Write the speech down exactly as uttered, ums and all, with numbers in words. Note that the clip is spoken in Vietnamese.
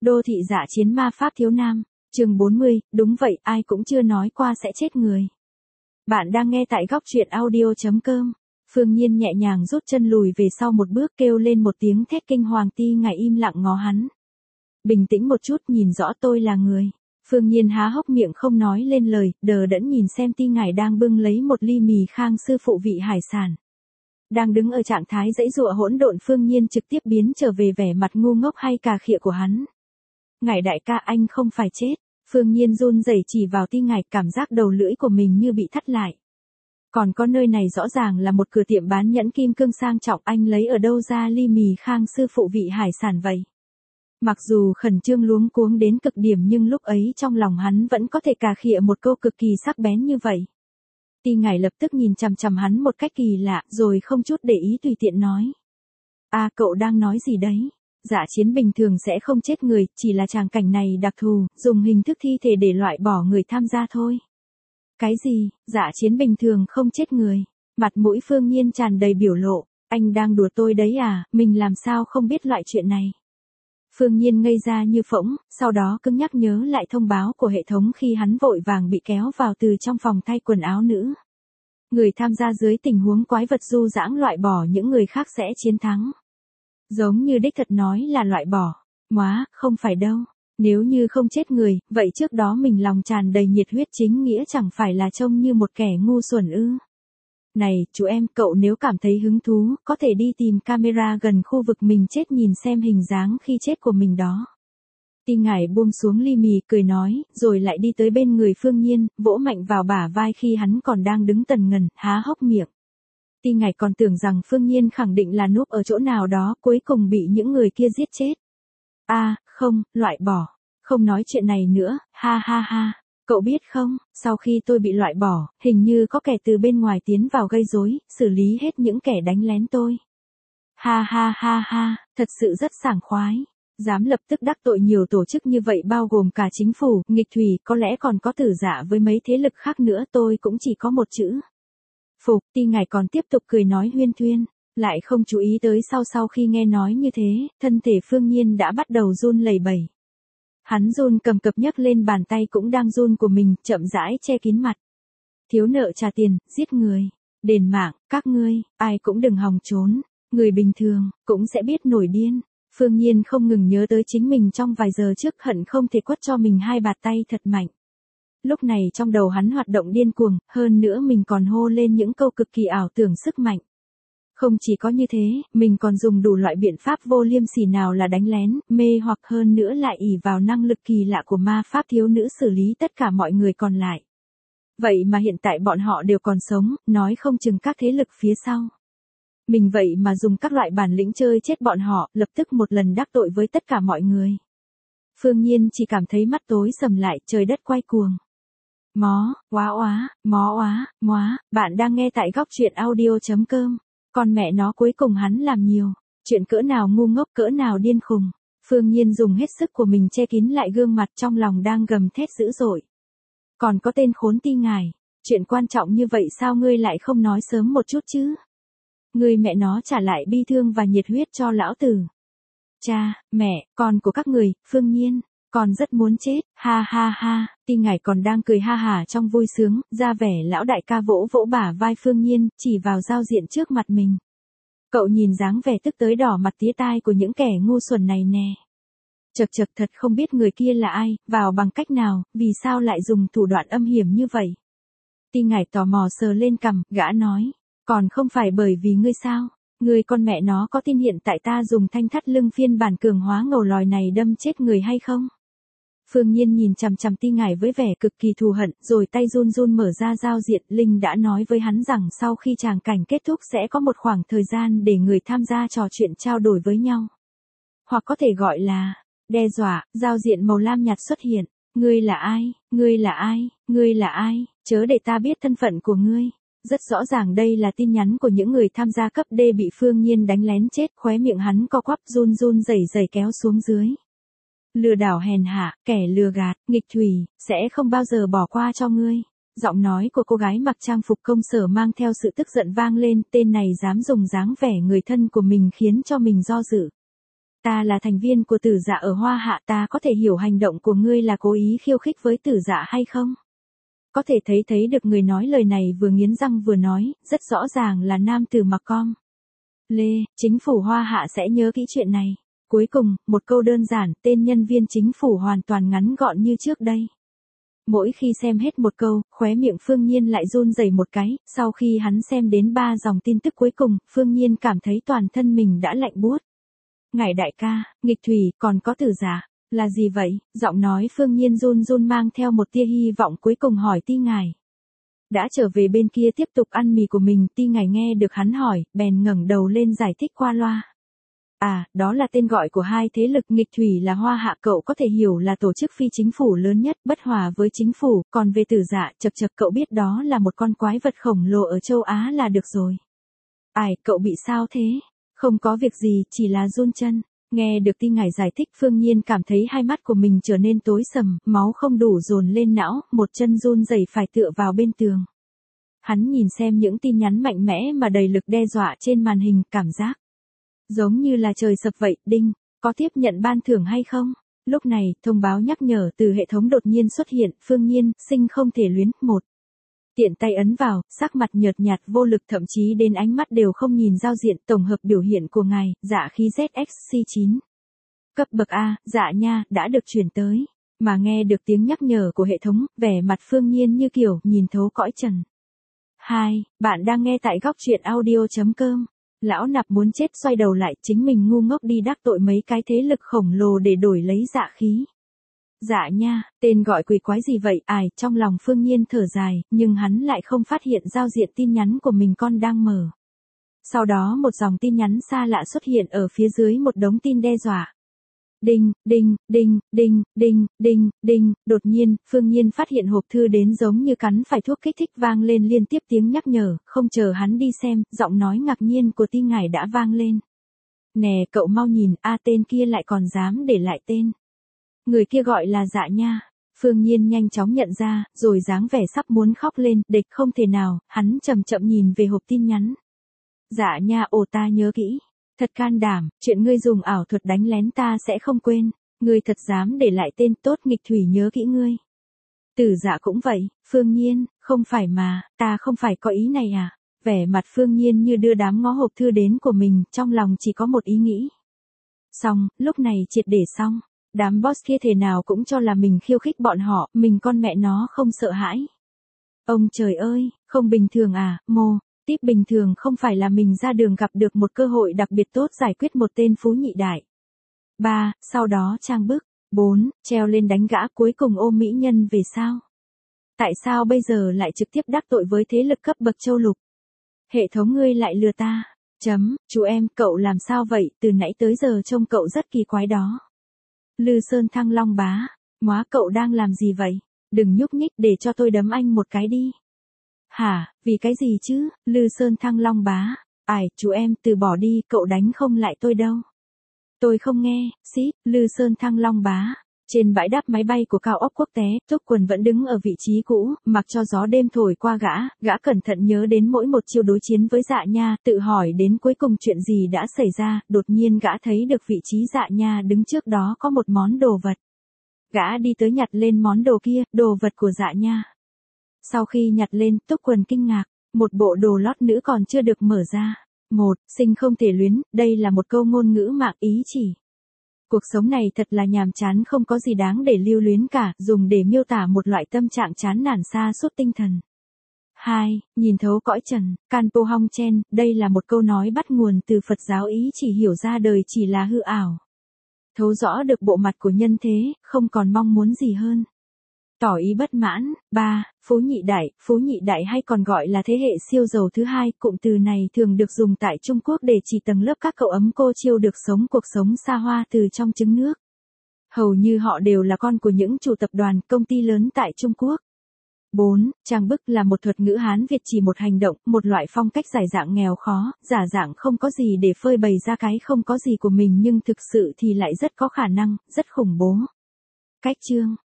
Đô thị dã chiến ma pháp thiếu nam, chương bốn mươi, đúng vậy, ai cũng chưa nói qua sẽ chết người. Bạn đang nghe tại góc truyện audio chấm com. Phương Nhiên nhẹ nhàng rút chân lùi về sau một bước, kêu lên một tiếng thét kinh hoàng. Ti Ngải im lặng ngó hắn. Bình tĩnh một chút, nhìn rõ tôi là người. Phương Nhiên há hốc miệng không nói lên lời, đờ đẫn nhìn xem Ti Ngải đang bưng lấy một ly mì Khang sư phụ vị hải sản. Đang đứng ở trạng thái dãy dụa hỗn độn, Phương Nhiên trực tiếp biến trở về vẻ mặt ngu ngốc hay cà khịa của hắn. Ngải đại ca, anh không phải chết. Phương Nhiên run rẩy chỉ vào Ti Ngải, cảm giác đầu lưỡi của mình như bị thắt lại. Còn có nơi này rõ ràng là một cửa tiệm bán nhẫn kim cương sang trọng, anh lấy ở đâu ra ly mì Khang sư phụ vị hải sản vậy? Mặc dù khẩn trương luống cuống đến cực điểm, nhưng lúc ấy trong lòng hắn vẫn có thể cà khịa một câu cực kỳ sắc bén như vậy. Ti Ngải lập tức nhìn chằm chằm hắn một cách kỳ lạ, rồi không chút để ý tùy tiện nói. À, cậu đang nói gì đấy? Dã chiến bình thường sẽ không chết người, chỉ là tràng cảnh này đặc thù, dùng hình thức thi thể để loại bỏ người tham gia thôi. Cái gì? Dã chiến bình thường không chết người? Mặt mũi Phương Nhiên tràn đầy biểu lộ. Anh đang đùa tôi đấy à, mình làm sao không biết loại chuyện này? Phương Nhiên ngây ra như phỗng, sau đó cứng nhắc nhớ lại thông báo của hệ thống khi hắn vội vàng bị kéo vào từ trong phòng thay quần áo nữ. Người tham gia dưới tình huống quái vật du đãng loại bỏ những người khác sẽ chiến thắng. Giống như đích thật nói là loại bỏ. Móa, không phải đâu. Nếu như không chết người, vậy trước đó mình lòng tràn đầy nhiệt huyết chính nghĩa chẳng phải là trông như một kẻ ngu xuẩn ư? Này, chú em, cậu nếu cảm thấy hứng thú, có thể đi tìm camera gần khu vực mình chết nhìn xem hình dáng khi chết của mình đó. Ti Ngải buông xuống ly mì, cười nói, rồi lại đi tới bên người Phương Nhiên, vỗ mạnh vào bả vai khi hắn còn đang đứng tần ngần, há hốc miệng. Ti Ngải còn tưởng rằng Phương Nhiên khẳng định là núp ở chỗ nào đó, cuối cùng bị những người kia giết chết. A, à, không, loại bỏ. Không nói chuyện này nữa, ha ha ha. Cậu biết không, sau khi tôi bị loại bỏ, hình như có kẻ từ bên ngoài tiến vào gây rối, xử lý hết những kẻ đánh lén tôi. Ha ha ha ha, thật sự rất sảng khoái. Dám lập tức đắc tội nhiều tổ chức như vậy, bao gồm cả chính phủ, nghịch thủy, có lẽ còn có tử dạ với mấy thế lực khác nữa, tôi cũng chỉ có một chữ. Phục. Ti Ngải còn tiếp tục cười nói huyên thuyên, lại không chú ý tới sau sau khi nghe nói như thế, thân thể Phương Nhiên đã bắt đầu run lẩy bẩy. Hắn run cầm cập nhấc lên bàn tay cũng đang run của mình, chậm rãi che kín mặt. Thiếu nợ trả tiền, giết người, đền mạng, các ngươi, ai cũng đừng hòng trốn, người bình thường, cũng sẽ biết nổi điên. Phương Nhiên không ngừng nhớ tới chính mình trong vài giờ trước, hận không thể quất cho mình hai bạt tay thật mạnh. Lúc này trong đầu hắn hoạt động điên cuồng, hơn nữa mình còn hô lên những câu cực kỳ ảo tưởng sức mạnh. Không chỉ có như thế, mình còn dùng đủ loại biện pháp vô liêm sỉ, nào là đánh lén, mê hoặc, hơn nữa lại ỷ vào năng lực kỳ lạ của ma pháp thiếu nữ xử lý tất cả mọi người còn lại. Vậy mà hiện tại bọn họ đều còn sống, nói không chừng các thế lực phía sau. Mình vậy mà dùng các loại bản lĩnh chơi chết bọn họ, lập tức một lần đắc tội với tất cả mọi người. Phương Nhiên chỉ cảm thấy mắt tối sầm lại, trời đất quay cuồng. Mó, oá oá, mó oá, móa, bạn đang nghe tại góc truyện audio chấm com. Con mẹ nó, cuối cùng hắn làm nhiều. Chuyện cỡ nào ngu ngốc, cỡ nào điên khùng. Phương Nhiên dùng hết sức của mình che kín lại gương mặt, trong lòng đang gầm thét dữ dội. Còn có tên khốn Ti Ngải. Chuyện quan trọng như vậy sao ngươi lại không nói sớm một chút chứ? Ngươi mẹ nó trả lại bi thương và nhiệt huyết cho lão tử. Cha, mẹ, con của các người, Phương Nhiên. Còn rất muốn chết, ha ha ha. Ti Ngải còn đang cười ha hả trong vui sướng, ra vẻ lão đại ca, vỗ vỗ bả vai Phương Nhiên, chỉ vào giao diện trước mặt mình. Cậu nhìn dáng vẻ tức tới đỏ mặt tía tai của những kẻ ngu xuẩn này nè. Chật chật, thật không biết người kia là ai, vào bằng cách nào, vì sao lại dùng thủ đoạn âm hiểm như vậy. Ti Ngải tò mò sờ lên cằm, gã nói, còn không phải bởi vì ngươi sao? Ngươi con mẹ nó có tin hiện tại ta dùng thanh thắt lưng phiên bản cường hóa ngầu lòi này đâm chết người hay không? Phương Nhiên nhìn chằm chằm Ti Ngải với vẻ cực kỳ thù hận, rồi tay run run mở ra giao diện. Linh đã nói với hắn rằng sau khi tràng cảnh kết thúc sẽ có một khoảng thời gian để người tham gia trò chuyện trao đổi với nhau. Hoặc có thể gọi là đe dọa. Giao diện màu lam nhạt xuất hiện. Ngươi là ai? Ngươi là ai? Ngươi là ai? Chớ để ta biết thân phận của ngươi. Rất rõ ràng đây là tin nhắn của những người tham gia cấp D bị Phương Nhiên đánh lén chết, khóe miệng hắn co quắp run run rẩy rẩy kéo xuống dưới. Lừa đảo hèn hạ, kẻ lừa gạt, nghịch thủy, sẽ không bao giờ bỏ qua cho ngươi. Giọng nói của cô gái mặc trang phục công sở mang theo sự tức giận vang lên, tên này dám dùng dáng vẻ người thân của mình khiến cho mình do dự. Ta là thành viên của tử dạ ở Hoa Hạ, ta có thể hiểu hành động của ngươi là cố ý khiêu khích với tử dạ hay không? Có thể thấy thấy được người nói lời này vừa nghiến răng vừa nói, rất rõ ràng là nam tử mặc com. Lê, chính phủ Hoa Hạ sẽ nhớ kỹ chuyện này. Cuối cùng, một câu đơn giản, tên nhân viên chính phủ hoàn toàn ngắn gọn như trước đây. Mỗi khi xem hết một câu, khóe miệng Phương Nhiên lại run rẩy một cái, sau khi hắn xem đến ba dòng tin tức cuối cùng, Phương Nhiên cảm thấy toàn thân mình đã lạnh buốt. Ngài đại ca, nghịch thủy, còn có tử dạ, là gì vậy? Giọng nói Phương Nhiên run run mang theo một tia hy vọng cuối cùng hỏi Ti ngài. Đã trở về bên kia tiếp tục ăn mì của mình, Ti ngài nghe được hắn hỏi, bèn ngẩng đầu lên giải thích qua loa. À, đó là tên gọi của hai thế lực, nghịch thủy là Hoa Hạ, cậu có thể hiểu là tổ chức phi chính phủ lớn nhất, bất hòa với chính phủ, còn về tử dạ, chật chật cậu biết đó là một con quái vật khổng lồ ở châu Á là được rồi. Ai, cậu bị sao thế? Không có việc gì, chỉ là run chân. Nghe được Ti ngài giải thích, Phương Nhiên cảm thấy hai mắt của mình trở nên tối sầm, máu không đủ dồn lên não, một chân run rẩy phải tựa vào bên tường. Hắn nhìn xem những tin nhắn mạnh mẽ mà đầy lực đe dọa trên màn hình, cảm giác giống như là trời sập vậy. Đinh, có tiếp nhận ban thưởng hay không? Lúc này, thông báo nhắc nhở từ hệ thống đột nhiên xuất hiện, Phương Nhiên, sinh không thể luyến, một. Tiện tay ấn vào, sắc mặt nhợt nhạt vô lực, thậm chí đến ánh mắt đều không nhìn giao diện, tổng hợp biểu hiện của ngài, dạ khí Z X C chín. Cấp bậc A, dạ nha, đã được chuyển tới. Mà nghe được tiếng nhắc nhở của hệ thống, vẻ mặt Phương Nhiên như kiểu, nhìn thấu cõi trần. hai. Bạn đang nghe tại góc truyện audio.com. Lão nạp muốn chết, xoay đầu lại, chính mình ngu ngốc đi đắc tội mấy cái thế lực khổng lồ để đổi lấy dạ khí. Dạ nha, tên gọi quỷ quái gì vậy? Ai, trong lòng Phương Nhiên thở dài, nhưng hắn lại không phát hiện giao diện tin nhắn của mình con đang mở. Sau đó một dòng tin nhắn xa lạ xuất hiện ở phía dưới một đống tin đe dọa. Đinh, đinh, đinh, đinh, đinh, đinh, đinh, đột nhiên, Phương Nhiên phát hiện hộp thư đến giống như cắn phải thuốc kích thích, vang lên liên tiếp tiếng nhắc nhở, không chờ hắn đi xem, giọng nói ngạc nhiên của Ti ngài đã vang lên. Nè, cậu mau nhìn, a tên kia lại còn dám để lại tên. Người kia gọi là dạ nha. Phương Nhiên nhanh chóng nhận ra, rồi dáng vẻ sắp muốn khóc lên, địch không thể nào, hắn chậm chậm nhìn về hộp tin nhắn. Dạ nha, ồ ta nhớ kỹ. Thật can đảm, chuyện ngươi dùng ảo thuật đánh lén ta sẽ không quên, ngươi thật dám để lại tên, tốt, nghịch thủy nhớ kỹ ngươi. Tử dạ cũng vậy, Phương Nhiên, không phải mà, ta không phải có ý này à, vẻ mặt Phương Nhiên như đưa đám ngó hộp thư đến của mình, trong lòng chỉ có một ý nghĩ. Xong, lúc này triệt để xong, đám boss kia thể nào cũng cho là mình khiêu khích bọn họ, mình con mẹ nó không sợ hãi. Ông trời ơi, không bình thường à, mô. Tiếp bình thường không phải là mình ra đường gặp được một cơ hội đặc biệt tốt giải quyết một tên phú nhị đại. ba. Sau đó trang bức. bốn. Treo lên đánh gã, cuối cùng ôm mỹ nhân về sao? Tại sao bây giờ lại trực tiếp đắc tội với thế lực cấp bậc châu lục? Hệ thống ngươi lại lừa ta. Chấm, chú em, cậu làm sao vậy, từ nãy tới giờ trông cậu rất kỳ quái đó. Lư Sơn Thăng Long bá. Móa, cậu đang làm gì vậy? Đừng nhúc nhích để cho tôi đấm anh một cái đi. Hả, vì cái gì chứ, Lư Sơn Thăng Long bá. Ai, chú em, từ bỏ đi, cậu đánh không lại tôi đâu. Tôi không nghe, xít, Lư Sơn Thăng Long bá. Trên bãi đáp máy bay của cao ốc quốc tế, Túc Quần vẫn đứng ở vị trí cũ, mặc cho gió đêm thổi qua gã, gã cẩn thận nhớ đến mỗi một chiêu đối chiến với dạ nha, tự hỏi đến cuối cùng chuyện gì đã xảy ra, đột nhiên gã thấy được vị trí dạ nha đứng trước đó có một món đồ vật. Gã đi tới nhặt lên món đồ kia, đồ vật của dạ nha. Sau khi nhặt lên, Túc Quần kinh ngạc, một bộ đồ lót nữ còn chưa được mở ra. Một, sinh không thể luyến, đây là một câu ngôn ngữ mạng ý chỉ. Cuộc sống này thật là nhàm chán, không có gì đáng để lưu luyến cả, dùng để miêu tả một loại tâm trạng chán nản sa sút tinh thần. Hai, nhìn thấu cõi trần, Kanpo Hong Chen, đây là một câu nói bắt nguồn từ Phật giáo, ý chỉ hiểu ra đời chỉ là hư ảo. Thấu rõ được bộ mặt của nhân thế, không còn mong muốn gì hơn. Tỏ ý bất mãn. Ba, Phú nhị đại, Phú nhị đại hay còn gọi là thế hệ siêu giàu thứ hai, cụm từ này thường được dùng tại Trung Quốc để chỉ tầng lớp các cậu ấm cô chiêu được sống cuộc sống xa hoa từ trong trứng nước. Hầu như họ đều là con của những chủ tập đoàn, công ty lớn tại Trung Quốc. Bốn, Trang bức là một thuật ngữ Hán Việt chỉ một hành động, một loại phong cách giải dạng nghèo khó, giả dạng không có gì để phơi bày ra cái không có gì của mình nhưng thực sự thì lại rất có khả năng, rất khủng bố. Cách chương.